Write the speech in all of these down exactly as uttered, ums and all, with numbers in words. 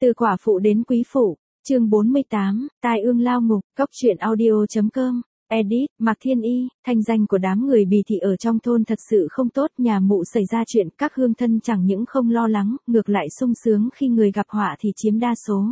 Từ quả phụ đến quý phụ, chương bốn mươi tám, tai ương lao ngục, cóc truyện audio.com, edit, Mạc Thiên Y, thanh danh của đám người Bì thị ở trong thôn thật sự không tốt, nhà mụ xảy ra chuyện các hương thân chẳng những không lo lắng, ngược lại sung sướng khi người gặp họa thì chiếm đa số.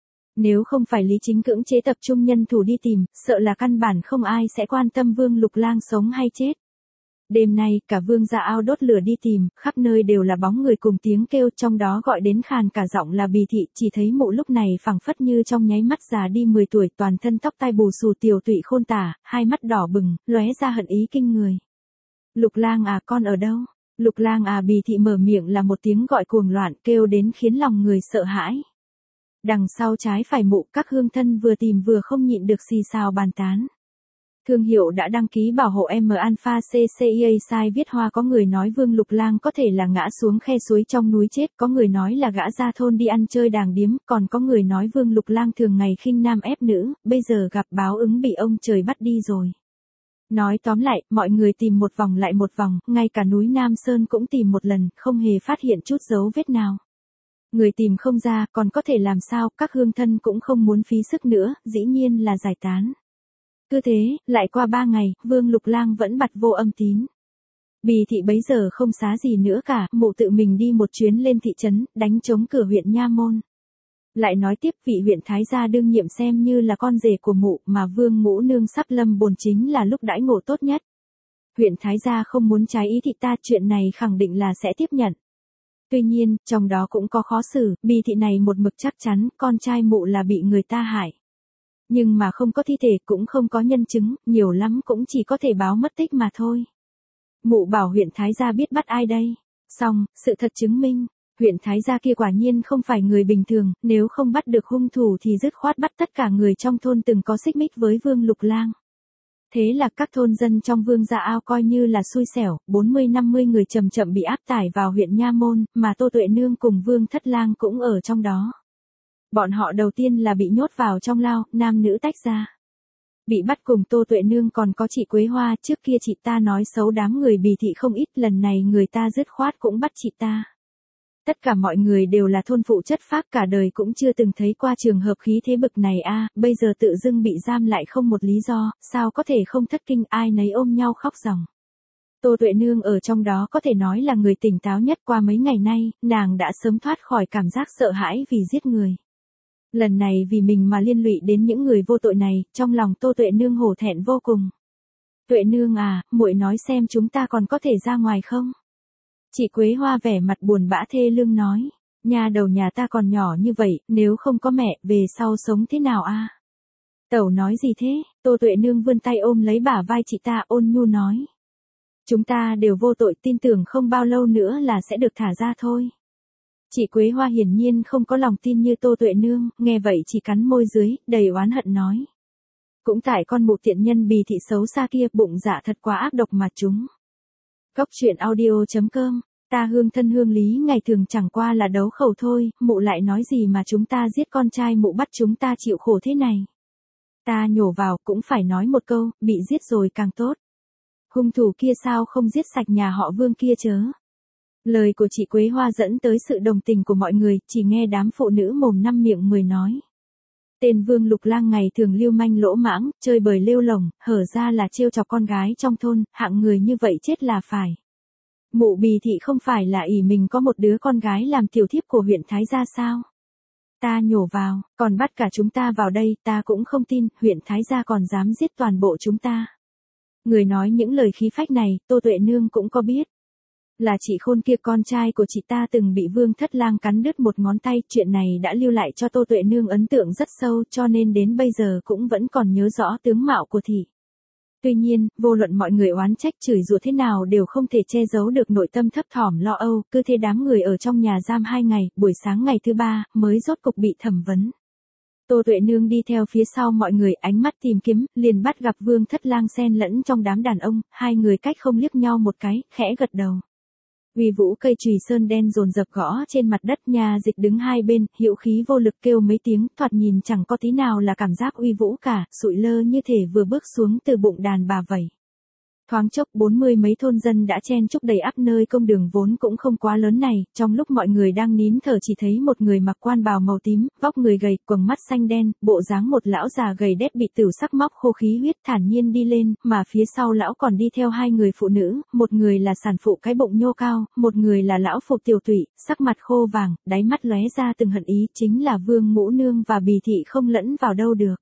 Nếu không phải Lý Chính cưỡng chế tập trung nhân thủ đi tìm, sợ là căn bản không ai sẽ quan tâm Vương Lục Lang sống hay chết. Đêm nay, cả Vương gia ao đốt lửa đi tìm, khắp nơi đều là bóng người cùng tiếng kêu, trong đó gọi đến khàn cả giọng là Bì thị, chỉ thấy mụ lúc này phảng phất như trong nháy mắt già đi mười tuổi, toàn thân tóc tai bù xù tiều tụy khôn tả, hai mắt đỏ bừng, lóe ra hận ý kinh người. Lục Lang à, con ở đâu? Lục Lang à, Bì thị mở miệng là một tiếng gọi cuồng loạn, kêu đến khiến lòng người sợ hãi. Đằng sau trái phải mụ, các hương thân vừa tìm vừa không nhịn được xì xào bàn tán. Thương hiệu đã đăng ký bảo hộ M Alpha C C I A sai viết hoa, có người nói Vương Lục Lang có thể là ngã xuống khe suối trong núi chết, có người nói là gã ra thôn đi ăn chơi đàng điếm, còn có người nói Vương Lục Lang thường ngày khinh nam ép nữ, bây giờ gặp báo ứng bị ông trời bắt đi rồi. Nói tóm lại, mọi người tìm một vòng lại một vòng, ngay cả núi Nam Sơn cũng tìm một lần, không hề phát hiện chút dấu vết nào. Người tìm không ra, còn có thể làm sao, các hương thân cũng không muốn phí sức nữa, dĩ nhiên là giải tán. Cứ thế, lại qua ba ngày, Vương Lục Lang vẫn bặt vô âm tín. Bì thị bấy giờ không xá gì nữa cả, mụ tự mình đi một chuyến lên thị trấn, đánh trống cửa huyện Nha Môn. Lại nói tiếp, vị huyện Thái gia đương nhiệm xem như là con rể của mụ, mà Vương Ngũ Nương sắp lâm bồn chính là lúc đãi ngộ tốt nhất. Huyện Thái gia không muốn trái ý thị ta, chuyện này khẳng định là sẽ tiếp nhận. Tuy nhiên, trong đó cũng có khó xử, Bì thị này một mực chắc chắn, con trai mụ là bị người ta hại. Nhưng mà không có thi thể, cũng không có nhân chứng, nhiều lắm cũng chỉ có thể báo mất tích mà thôi. Mụ bảo huyện Thái gia biết bắt ai đây? Xong, sự thật chứng minh, huyện Thái gia kia quả nhiên không phải người bình thường, nếu không bắt được hung thủ thì dứt khoát bắt tất cả người trong thôn từng có xích mích với Vương Lục Lang. Thế là các thôn dân trong Vương gia ao coi như là xui xẻo, bốn mươi năm mươi người chậm chậm bị áp tải vào huyện Nha Môn, mà Tô Tuệ Nương cùng Vương Thất Lang cũng ở trong đó. Bọn họ đầu tiên là bị nhốt vào trong lao, nam nữ tách ra. Bị bắt cùng Tô Tuệ Nương còn có chị Quế Hoa, trước kia chị ta nói xấu đám người Bì thị không ít, lần này người ta dứt khoát cũng bắt chị ta. Tất cả mọi người đều là thôn phụ chất phác, cả đời cũng chưa từng thấy qua trường hợp khí thế bực này a, bây giờ tự dưng bị giam lại không một lý do, sao có thể không thất kinh, ai nấy ôm nhau khóc ròng. Tô Tuệ Nương ở trong đó có thể nói là người tỉnh táo nhất, qua mấy ngày nay, nàng đã sớm thoát khỏi cảm giác sợ hãi vì giết người. Lần này vì mình mà liên lụy đến những người vô tội này, trong lòng Tô Tuệ Nương hổ thẹn vô cùng. Tuệ Nương à, muội nói xem chúng ta còn có thể ra ngoài không? Chị Quế Hoa vẻ mặt buồn bã thê lương nói, nhà đầu nhà ta còn nhỏ như vậy, nếu không có mẹ, về sau sống thế nào a? Tẩu nói gì thế? Tô Tuệ Nương vươn tay ôm lấy bả vai chị ta, ôn nhu nói. Chúng ta đều vô tội, tin tưởng không bao lâu nữa là sẽ được thả ra thôi. Chị Quế Hoa hiển nhiên không có lòng tin như Tô Tuệ Nương, nghe vậy chỉ cắn môi dưới, đầy oán hận nói. Cũng tại con mụ tiện nhân Bì thị xấu xa kia, bụng dạ thật quá ác độc mà chúng. Cóc truyện audio.com, ta hương thân hương lý ngày thường chẳng qua là đấu khẩu thôi, mụ lại nói gì mà chúng ta giết con trai mụ bắt chúng ta chịu khổ thế này. Ta nhổ vào cũng phải nói một câu, bị giết rồi càng tốt. Hung thủ kia sao không giết sạch nhà họ Vương kia chớ. Lời của chị Quế Hoa dẫn tới sự đồng tình của mọi người, chỉ nghe đám phụ nữ mồm năm miệng mười nói. Tên Vương Lục Lang ngày thường lưu manh lỗ mãng, chơi bời lêu lổng, hở ra là trêu chọc con gái trong thôn, hạng người như vậy chết là phải. Mụ Bì thị không phải là ỷ mình có một đứa con gái làm tiểu thiếp của huyện Thái gia sao? Ta nhổ vào, còn bắt cả chúng ta vào đây, ta cũng không tin, huyện Thái gia còn dám giết toàn bộ chúng ta. Người nói những lời khí phách này, Tô Tuệ Nương cũng có biết. Là chị Khôn kia, con trai của chị ta từng bị Vương Thất Lang cắn đứt một ngón tay, chuyện này đã lưu lại cho Tô Tuệ Nương ấn tượng rất sâu, cho nên đến bây giờ cũng vẫn còn nhớ rõ tướng mạo của thị. Tuy nhiên, vô luận mọi người oán trách chửi rủa thế nào đều không thể che giấu được nội tâm thấp thỏm lo âu, cứ thế đám người ở trong nhà giam hai ngày, buổi sáng ngày thứ ba, mới rốt cục bị thẩm vấn. Tô Tuệ Nương đi theo phía sau mọi người, ánh mắt tìm kiếm, liền bắt gặp Vương Thất Lang xen lẫn trong đám đàn ông, hai người cách không liếc nhau một cái, khẽ gật đầu. Uy vũ cây chùy sơn đen dồn dập gõ trên mặt đất, nhà dịch đứng hai bên, hữu khí vô lực kêu mấy tiếng, thoạt nhìn chẳng có tí nào là cảm giác uy vũ cả, sụi lơ như thể vừa bước xuống từ bụng đàn bà vậy. Thoáng chốc bốn mươi mấy thôn dân đã chen chúc đầy ắp nơi công đường vốn cũng không quá lớn này, trong lúc mọi người đang nín thở chỉ thấy một người mặc quan bào màu tím, vóc người gầy, quầng mắt xanh đen, bộ dáng một lão già gầy đét bị tửu sắc móc khô khí huyết thản nhiên đi lên, mà phía sau lão còn đi theo hai người phụ nữ, một người là sản phụ cái bụng nhô cao, một người là lão phụ tiểu tụy, sắc mặt khô vàng, đáy mắt lóe ra từng hận ý, chính là Vương Ngũ Nương và Bì Thị không lẫn vào đâu được.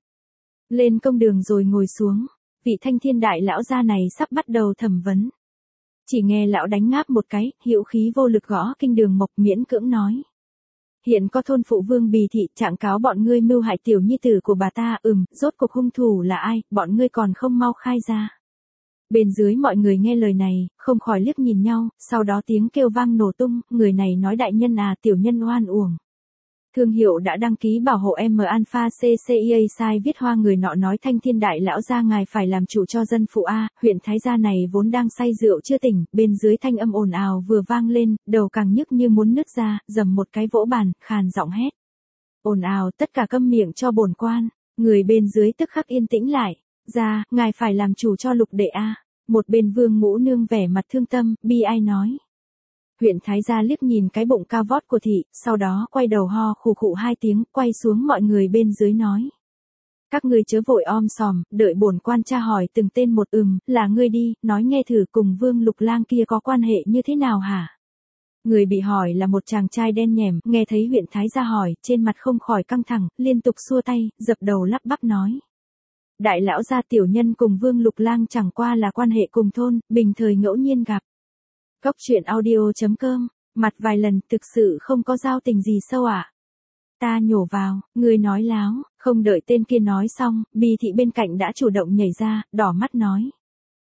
Lên công đường rồi ngồi xuống. Vị thanh thiên đại lão gia này sắp bắt đầu thẩm vấn. Chỉ nghe lão đánh ngáp một cái, hữu khí vô lực gõ kinh đường mộc miễn cưỡng nói. Hiện có thôn phụ Vương Bì Thị trạng cáo bọn ngươi mưu hại tiểu nhi tử của bà ta, ừm, rốt cuộc hung thủ là ai, bọn ngươi còn không mau khai ra. Bên dưới mọi người nghe lời này, không khỏi liếc nhìn nhau, sau đó tiếng kêu vang nổ tung, người này nói đại nhân à, tiểu nhân oan uổng. Thương hiệu đã đăng ký bảo hộ M Alpha xê xê i a sai viết hoa người nọ nói thanh thiên đại lão gia ngài phải làm chủ cho dân phụ A, huyện Thái Gia này vốn đang say rượu chưa tỉnh, bên dưới thanh âm ồn ào vừa vang lên, đầu càng nhức như muốn nứt ra, dầm một cái vỗ bàn, khàn giọng hét. Ồn ào tất cả câm miệng cho bổn quan, người bên dưới tức khắc yên tĩnh lại, ra, ngài phải làm chủ cho lục đệ A, một bên Vương Ngũ Nương vẻ mặt thương tâm, bi ai nói. Huyện Thái Gia liếc nhìn cái bụng cao vót của thị, sau đó quay đầu ho khù khụ hai tiếng, quay xuống mọi người bên dưới nói. Các ngươi chớ vội om sòm, đợi bổn quan tra hỏi từng tên một ừm, là ngươi đi, nói nghe thử cùng Vương Lục Lang kia có quan hệ như thế nào hả? Người bị hỏi là một chàng trai đen nhẻm, nghe thấy huyện Thái Gia hỏi, trên mặt không khỏi căng thẳng, liên tục xua tay, dập đầu lắp bắp nói. Đại lão gia tiểu nhân cùng Vương Lục Lang chẳng qua là quan hệ cùng thôn, bình thời ngẫu nhiên gặp. Góc truyện audio chấm com, mặt vài lần thực sự không có giao tình gì sâu ạ. À? Ta nhổ vào, người nói láo, không đợi tên kia nói xong, Bì Thị bên cạnh đã chủ động nhảy ra, đỏ mắt nói.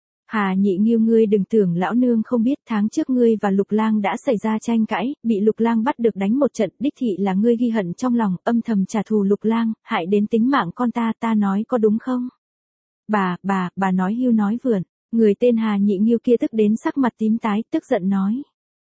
Hà Nhị Nghiêu ngươi đừng tưởng lão nương không biết tháng trước ngươi và Lục Lang đã xảy ra tranh cãi, bị Lục Lang bắt được đánh một trận, đích thị là ngươi ghi hận trong lòng, âm thầm trả thù Lục Lang, hại đến tính mạng con ta, ta nói có đúng không? Bà, bà, bà nói hưu nói vượn. Người tên Hà Nhị Nghiêu kia tức đến sắc mặt tím tái, tức giận nói.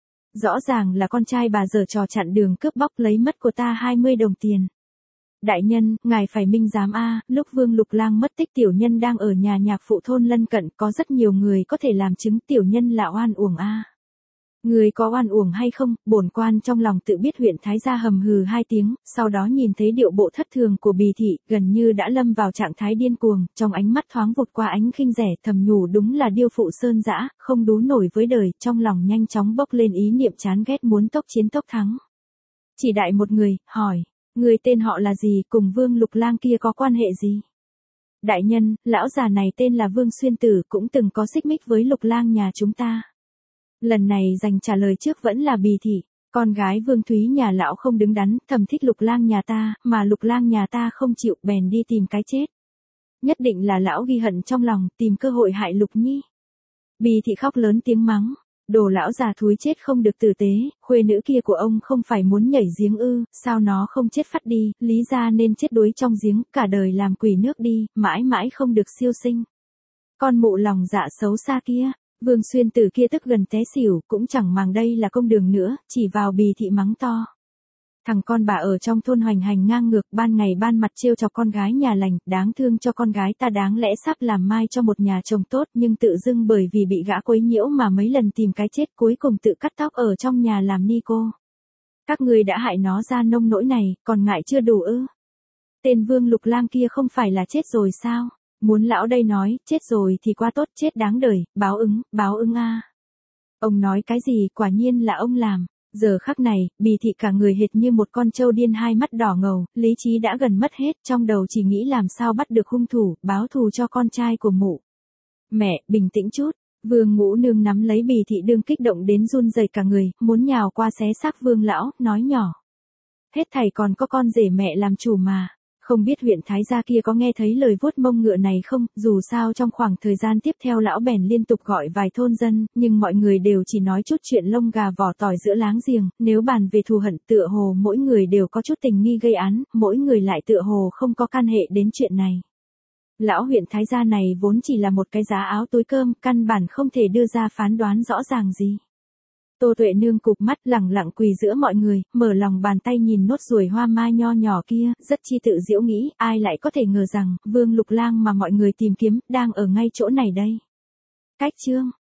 Rõ ràng là con trai bà giở trò chặn đường cướp bóc lấy mất của ta hai mươi đồng tiền. Đại nhân, ngài phải minh giám a, lúc Vương Lục Lang mất tích tiểu nhân đang ở nhà nhạc phụ thôn lân cận, có rất nhiều người có thể làm chứng tiểu nhân là oan uổng a. Người có oan uổng hay không, bổn quan trong lòng tự biết huyện Thái Gia hầm hừ hai tiếng, sau đó nhìn thấy điệu bộ thất thường của Bì Thị, gần như đã lâm vào trạng thái điên cuồng, trong ánh mắt thoáng vụt qua ánh khinh rẻ, thầm nhủ đúng là điêu phụ sơn dã, không đú nổi với đời, trong lòng nhanh chóng bốc lên ý niệm chán ghét muốn tốc chiến tốc thắng. Chỉ đại một người, hỏi, người tên họ là gì, cùng Vương Lục Lang kia có quan hệ gì? Đại nhân, lão già này tên là Vương Xuyên Tử, cũng từng có xích mích với Lục Lang nhà chúng ta. Lần này dành trả lời trước vẫn là Bì Thị, con gái Vương Thúy nhà lão không đứng đắn, thầm thích Lục Lang nhà ta, mà Lục Lang nhà ta không chịu, bèn đi tìm cái chết. Nhất định là lão ghi hận trong lòng, tìm cơ hội hại Lục Nhi. Bì Thị khóc lớn tiếng mắng, đồ lão già thúi chết không được tử tế, khuê nữ kia của ông không phải muốn nhảy giếng ư, sao nó không chết phát đi, lý ra nên chết đuối trong giếng, cả đời làm quỷ nước đi, mãi mãi không được siêu sinh. Con mụ lòng dạ xấu xa kia. Vương Xuyên Tử kia tức gần té xỉu, cũng chẳng màng đây là công đường nữa, chỉ vào Bì Thị mắng to. Thằng con bà ở trong thôn hoành hành ngang ngược, ban ngày ban mặt trêu chọc con gái nhà lành, đáng thương cho con gái ta đáng lẽ sắp làm mai cho một nhà chồng tốt, nhưng tự dưng bởi vì bị gã quấy nhiễu mà mấy lần tìm cái chết, cuối cùng tự cắt tóc ở trong nhà làm ni cô. Các ngươi đã hại nó ra nông nỗi này, còn ngại chưa đủ ư? Tên Vương Lục Lang kia không phải là chết rồi sao? Muốn lão đây nói, chết rồi thì quá tốt, chết đáng đời, báo ứng, báo ứng a. À. Ông nói cái gì, quả nhiên là ông làm. Giờ khắc này, Bì Thị cả người hệt như một con trâu điên, hai mắt đỏ ngầu, lý trí đã gần mất hết, trong đầu chỉ nghĩ làm sao bắt được hung thủ, báo thù cho con trai của mụ. Mẹ, bình tĩnh chút. Vương Ngũ Nương nắm lấy Bì Thị đương kích động đến run rẩy cả người, muốn nhào qua xé xác Vương lão, nói nhỏ. Hết thảy còn có con rể mẹ làm chủ mà. Không biết huyện Thái Gia kia có nghe thấy lời vuốt mông ngựa này không, dù sao trong khoảng thời gian tiếp theo lão bèn liên tục gọi vài thôn dân, nhưng mọi người đều chỉ nói chút chuyện lông gà vỏ tỏi giữa láng giềng, nếu bàn về thù hận tựa hồ mỗi người đều có chút tình nghi gây án, mỗi người lại tựa hồ không có can hệ đến chuyện này. Lão huyện Thái Gia này vốn chỉ là một cái giá áo túi cơm, căn bản không thể đưa ra phán đoán rõ ràng gì. Tô Tuệ Nương cụp mắt lẳng lặng quỳ giữa mọi người, mở lòng bàn tay nhìn nốt ruồi hoa mai nho nhỏ kia, rất chi tự giễu nghĩ, ai lại có thể ngờ rằng, Vương Lục Lang mà mọi người tìm kiếm, đang ở ngay chỗ này đây. Cách chương